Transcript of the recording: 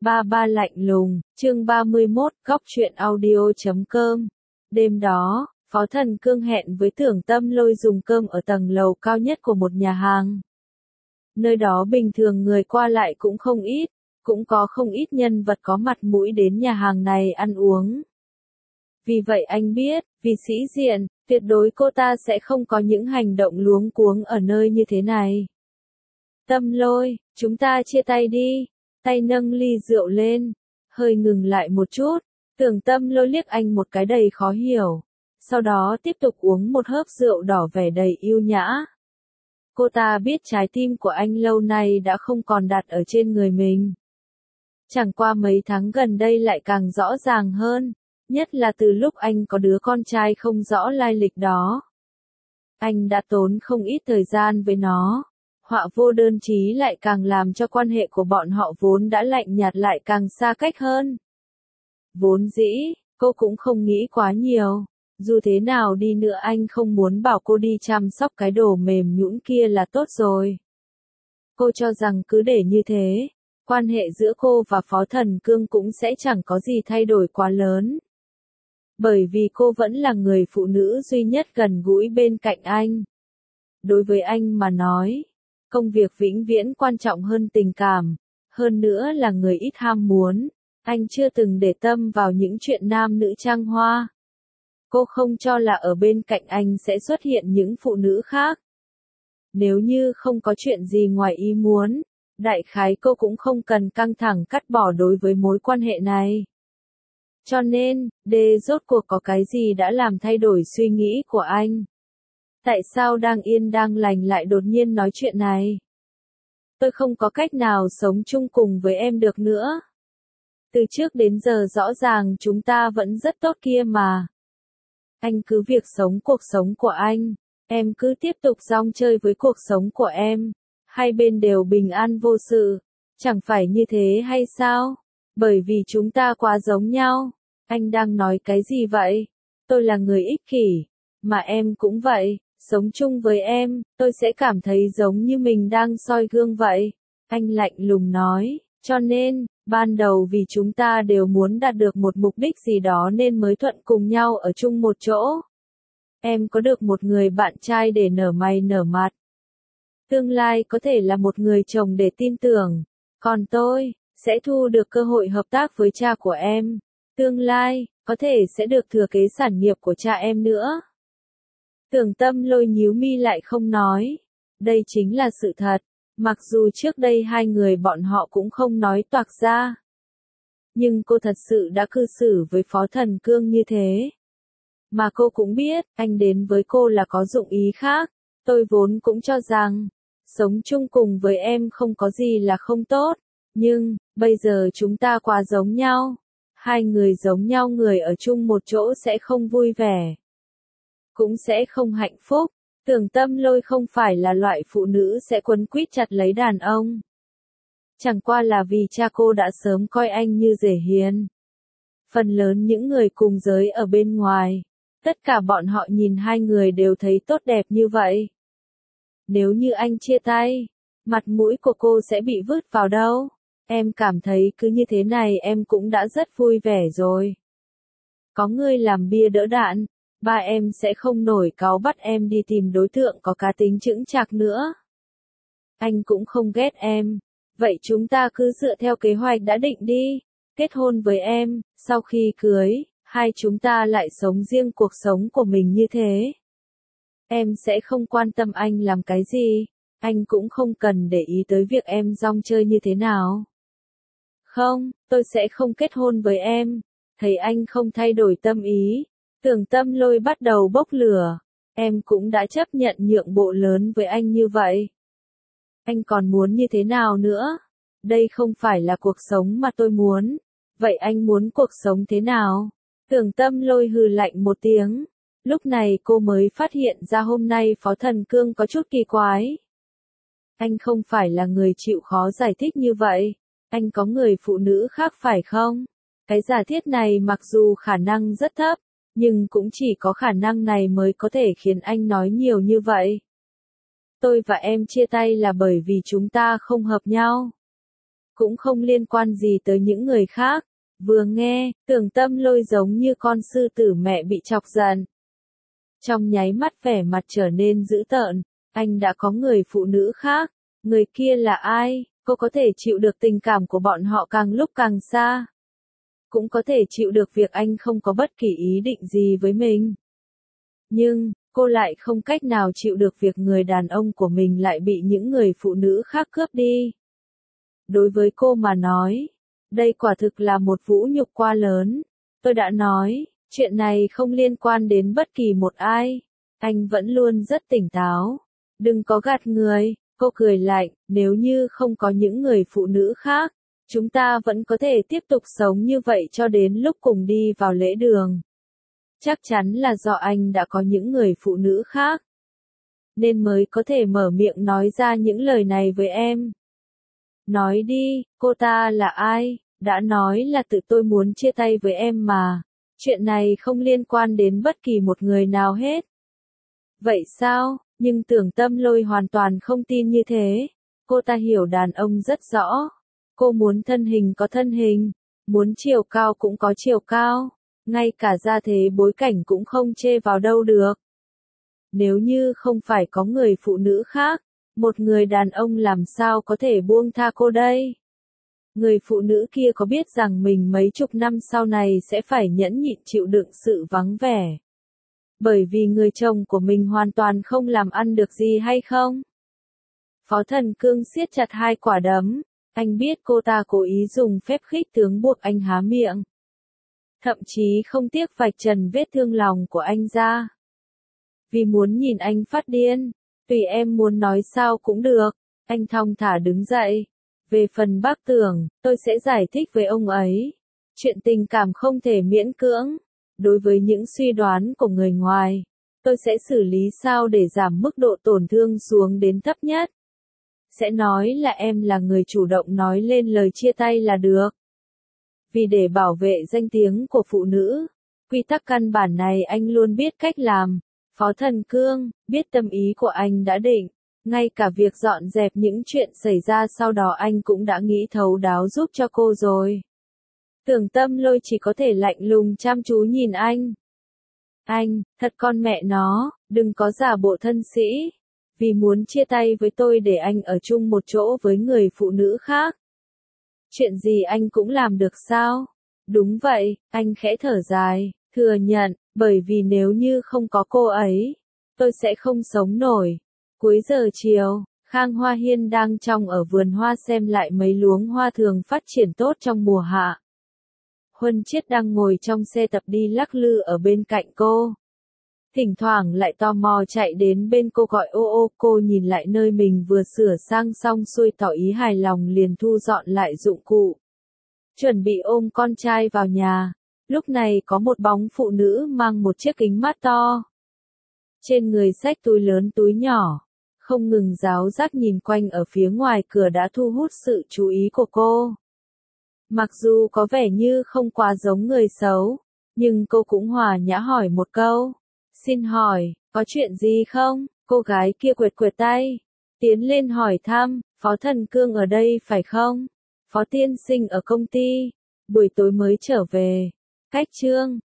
Ba ba lạnh lùng, chương 31, góc truyện audio.com. Đêm đó, Phó Thần Cương hẹn với Tưởng Tâm Lôi dùng cơm ở tầng lầu cao nhất của một nhà hàng. Nơi đó bình thường người qua lại cũng không ít, cũng có không ít nhân vật có mặt mũi đến nhà hàng này ăn uống. Vì vậy anh biết, vì sĩ diện, tuyệt đối cô ta sẽ không có những hành động luống cuống ở nơi như thế này. Tâm Lôi, chúng ta chia tay đi. Tay nâng ly rượu lên, hơi ngừng lại một chút, Tưởng Tâm Lôi liếc anh một cái đầy khó hiểu, sau đó tiếp tục uống một hớp rượu đỏ vẻ đầy yêu nhã. Cô ta biết trái tim của anh lâu nay đã không còn đặt ở trên người mình. Chẳng qua mấy tháng gần đây lại càng rõ ràng hơn, nhất là từ lúc anh có đứa con trai không rõ lai lịch đó. Anh đã tốn không ít thời gian với nó. Họa vô đơn chí lại càng làm cho quan hệ của bọn họ vốn đã lạnh nhạt lại càng xa cách hơn. Vốn dĩ, cô cũng không nghĩ quá nhiều. Dù thế nào đi nữa anh không muốn bảo cô đi chăm sóc cái đồ mềm nhũn kia là tốt rồi. Cô cho rằng cứ để như thế, quan hệ giữa cô và Phó Thần Cương cũng sẽ chẳng có gì thay đổi quá lớn. Bởi vì cô vẫn là người phụ nữ duy nhất gần gũi bên cạnh anh. Đối với anh mà nói, công việc vĩnh viễn quan trọng hơn tình cảm, hơn nữa là người ít ham muốn, anh chưa từng để tâm vào những chuyện nam nữ trăng hoa. Cô không cho là ở bên cạnh anh sẽ xuất hiện những phụ nữ khác. Nếu như không có chuyện gì ngoài ý muốn, đại khái cô cũng không cần căng thẳng cắt bỏ đối với mối quan hệ này. Cho nên, rốt cuộc có cái gì đã làm thay đổi suy nghĩ của anh? Tại sao đang yên đang lành lại đột nhiên nói chuyện này? Tôi không có cách nào sống chung cùng với em được nữa. Từ trước đến giờ rõ ràng chúng ta vẫn rất tốt kia mà. Anh cứ việc sống cuộc sống của anh, em cứ tiếp tục rong chơi với cuộc sống của em. Hai bên đều bình an vô sự, chẳng phải như thế hay sao? Bởi vì chúng ta quá giống nhau. Anh đang nói cái gì vậy? Tôi là người ích kỷ, mà em cũng vậy. Sống chung với em, tôi sẽ cảm thấy giống như mình đang soi gương vậy. Anh lạnh lùng nói, cho nên, ban đầu vì chúng ta đều muốn đạt được một mục đích gì đó nên mới thuận cùng nhau ở chung một chỗ. Em có được một người bạn trai để nở mày nở mặt. Tương lai có thể là một người chồng để tin tưởng. Còn tôi, sẽ thu được cơ hội hợp tác với cha của em. Tương lai, có thể sẽ được thừa kế sản nghiệp của cha em nữa. Tưởng Tâm Lôi nhíu mi lại không nói. Đây chính là sự thật, mặc dù trước đây hai người bọn họ cũng không nói toạc ra. Nhưng cô thật sự đã cư xử với Phó Thần Cương như thế. Mà cô cũng biết, anh đến với cô là có dụng ý khác. Tôi vốn cũng cho rằng, sống chung cùng với em không có gì là không tốt. Nhưng, bây giờ chúng ta quá giống nhau. Hai người giống nhau người ở chung một chỗ sẽ không vui vẻ. Cũng sẽ không hạnh phúc. Tưởng Tâm Lôi không phải là loại phụ nữ sẽ quấn quýt chặt lấy đàn ông. Chẳng qua là vì cha cô đã sớm coi anh như rể hiền. Phần lớn những người cùng giới ở bên ngoài, tất cả bọn họ nhìn hai người đều thấy tốt đẹp như vậy. Nếu như anh chia tay, mặt mũi của cô sẽ bị vứt vào đâu? Em cảm thấy cứ như thế này em cũng đã rất vui vẻ rồi. Có người làm bia đỡ đạn. Ba em sẽ không nổi cáu bắt em đi tìm đối tượng có cá tính chững chạc nữa. Anh cũng không ghét em. Vậy chúng ta cứ dựa theo kế hoạch đã định đi. Kết hôn với em, sau khi cưới, hai chúng ta lại sống riêng cuộc sống của mình như thế. Em sẽ không quan tâm anh làm cái gì. Anh cũng không cần để ý tới việc em rong chơi như thế nào. Không, tôi sẽ không kết hôn với em. Thấy anh không thay đổi tâm ý. Tưởng Tâm Lôi bắt đầu bốc lửa. Em cũng đã chấp nhận nhượng bộ lớn với anh như vậy. Anh còn muốn như thế nào nữa? Đây không phải là cuộc sống mà tôi muốn. Vậy anh muốn cuộc sống thế nào? Tưởng Tâm Lôi hừ lạnh một tiếng. Lúc này cô mới phát hiện ra hôm nay Phó Thần Cương có chút kỳ quái. Anh không phải là người chịu khó giải thích như vậy. Anh có người phụ nữ khác phải không? Cái giả thiết này mặc dù khả năng rất thấp, nhưng cũng chỉ có khả năng này mới có thể khiến anh nói nhiều như vậy. Tôi và em chia tay là bởi vì chúng ta không hợp nhau. cũng không liên quan gì tới những người khác. Vừa nghe, Tưởng Tâm Lôi giống như con sư tử mẹ bị chọc giận. Trong nháy mắt vẻ mặt trở nên dữ tợn, anh đã có người phụ nữ khác, người kia là ai, cô có thể chịu được tình cảm của bọn họ càng lúc càng xa. Cũng có thể chịu được việc anh không có bất kỳ ý định gì với mình. Nhưng, cô lại không cách nào chịu được việc người đàn ông của mình lại bị những người phụ nữ khác cướp đi. Đối với cô mà nói, đây quả thực là một vũ nhục quá lớn. Tôi đã nói, chuyện này không liên quan đến bất kỳ một ai. Anh vẫn luôn rất tỉnh táo. Đừng có gạt người, cô cười lạnh, nếu như không có những người phụ nữ khác, chúng ta vẫn có thể tiếp tục sống như vậy cho đến lúc cùng đi vào lễ đường. Chắc chắn là do anh đã có những người phụ nữ khác, nên mới có thể mở miệng nói ra những lời này với em. Nói đi, cô ta là ai? Đã nói là tự tôi muốn chia tay với em mà. Chuyện này không liên quan đến bất kỳ một người nào hết. Vậy sao? Nhưng Tưởng Tâm Lôi hoàn toàn không tin như thế. Cô ta hiểu đàn ông rất rõ. Cô muốn thân hình có thân hình, muốn chiều cao cũng có chiều cao, ngay cả gia thế bối cảnh cũng không chê vào đâu được. Nếu như không phải có người phụ nữ khác, một người đàn ông làm sao có thể buông tha cô đây? Người phụ nữ kia có biết rằng mình mấy chục năm sau này sẽ phải nhẫn nhịn chịu đựng sự vắng vẻ, bởi vì người chồng của mình hoàn toàn không làm ăn được gì hay không? Phó Thần Cương siết chặt hai quả đấm, anh biết cô ta cố ý dùng phép khích tướng buộc anh há miệng. Thậm chí không tiếc vạch trần vết thương lòng của anh ra. Vì muốn nhìn anh phát điên, tùy em muốn nói sao cũng được, anh thong thả đứng dậy. Về phần bác Tưởng, tôi sẽ giải thích với ông ấy. Chuyện tình cảm không thể miễn cưỡng. Đối với những suy đoán của người ngoài, tôi sẽ xử lý sao để giảm mức độ tổn thương xuống đến thấp nhất. Sẽ nói là em là người chủ động nói lên lời chia tay là được. Vì để bảo vệ danh tiếng của phụ nữ, quy tắc căn bản này anh luôn biết cách làm. Phó Thần Cương, biết tâm ý của anh đã định. Ngay cả việc dọn dẹp những chuyện xảy ra sau đó anh cũng đã nghĩ thấu đáo giúp cho cô rồi. Tưởng Tâm Lôi chỉ có thể lạnh lùng chăm chú nhìn anh. Anh, thật con mẹ nó, đừng có giả bộ thân sĩ. Vì muốn chia tay với tôi để anh ở chung một chỗ với người phụ nữ khác. Chuyện gì anh cũng làm được sao? Đúng vậy, anh khẽ thở dài, thừa nhận, bởi vì nếu như không có cô ấy, tôi sẽ không sống nổi. Cuối giờ chiều, Khang Hoa Hiên đang trong ở vườn hoa xem lại mấy luống hoa thường phát triển tốt trong mùa hạ. Huân Chiết đang ngồi trong xe tập đi lắc lư ở bên cạnh cô. Thỉnh thoảng lại tò mò chạy đến bên cô gọi ô ô, cô nhìn lại nơi mình vừa sửa sang xong xuôi tỏ ý hài lòng liền thu dọn lại dụng cụ. Chuẩn bị ôm con trai vào nhà, lúc này có một bóng phụ nữ mang một chiếc kính mát to. Trên người xách túi lớn túi nhỏ, không ngừng ráo rác nhìn quanh ở phía ngoài cửa đã thu hút sự chú ý của cô. Mặc dù có vẻ như không quá giống người xấu, nhưng cô cũng hòa nhã hỏi một câu. Xin hỏi, có chuyện gì không? Cô gái kia quệt quệt tay, tiến lên hỏi thăm, Phó Thần Cương ở đây phải không? Phó tiên sinh ở công ty, buổi tối mới trở về. Cách Trương,